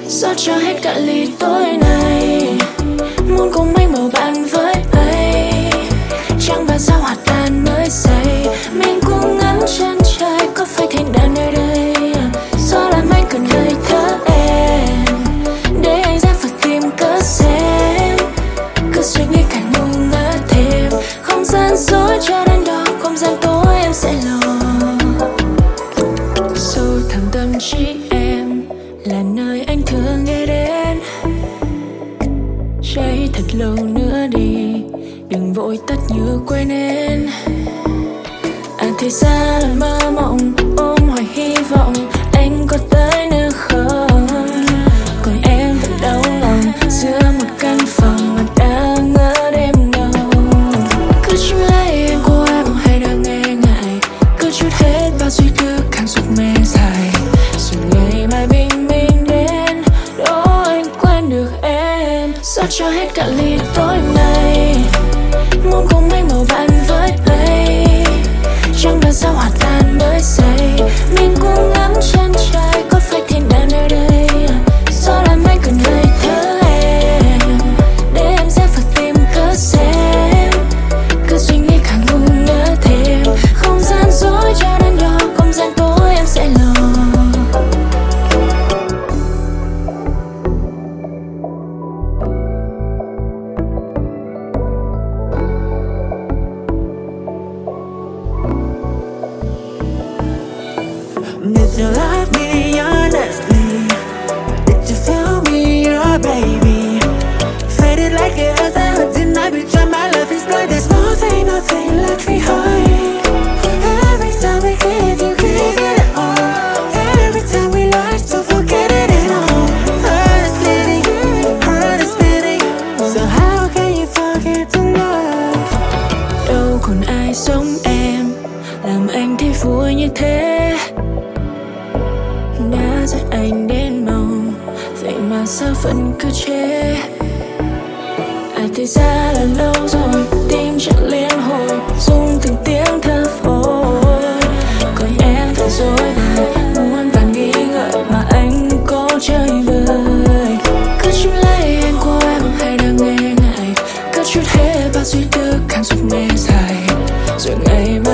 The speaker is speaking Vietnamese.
rót cho hết cả ly tối nay. Muốn cùng anh bầu bạn với ấy, chẳng bao sao hòa tan mới say. Mình cũng ngắm chân trời, có phải thiên đàng nơi đây? Gió làm anh cần hơi thở em, để anh ra và tìm cớ xem. Cứ suy nghĩ càng ngu ngơ thêm, không gian dối cho đắn đo, không gian tối em sẽ lo. Sâu thẳm tâm trí em là nơi anh thường nghe đến. Cháy thật lâu nữa đi, đừng vội tắt như quên em. Thì ra là mơ mộng, ôm hoài hy vọng anh có tới nữa không. Còn em vẫn đau lòng giữa một căn phòng mà đang ngỡ đêm đâu. Cứ chim lấy em của em hay đang nghe ngại, cứ chút hết bao suy tư càng giúp mê dài. Rồi ngày mai bình minh đến, đó anh quên được em. Rót cho hết cả ly tối nay, muốn cùng anh bầu bạn với ấy, chẳng bao sao hòa tan mới say. Mình cũng ngắm chân trời, có phải thiên đàng nơi đây? Gió làm anh cần hơi thở em, để em sẽ phải tìm cớ xem. Cứ suy nghĩ càng ngu ngơ thêm, không gian dối cho đắn đo, không gian tối em sẽ lo. Did you love me honestly? Did you feel me, your baby? Faded like it as I heard tonight, but try my love is blind. There's nothing left behind. Every time we give, you give it all. Every time we lie, so forget it at all. Heart is beating. So how can you forget to love? Đâu còn ai giống em, làm anh thấy vui như thế. Đã dạy anh đến màu, vậy mà sao vẫn cứ chê. Thì ra là lâu rồi, tim chẳng liên hồi, rung từng tiếng thở phôi. Coi em phải dối bời, muốn và nghĩ ngợi mà anh cố chơi vơi. Cứ chim lấy em của em hay đang nghe ngại, cứ chút hết bao suy tư càng giúp mê dài. Rồi ngày mai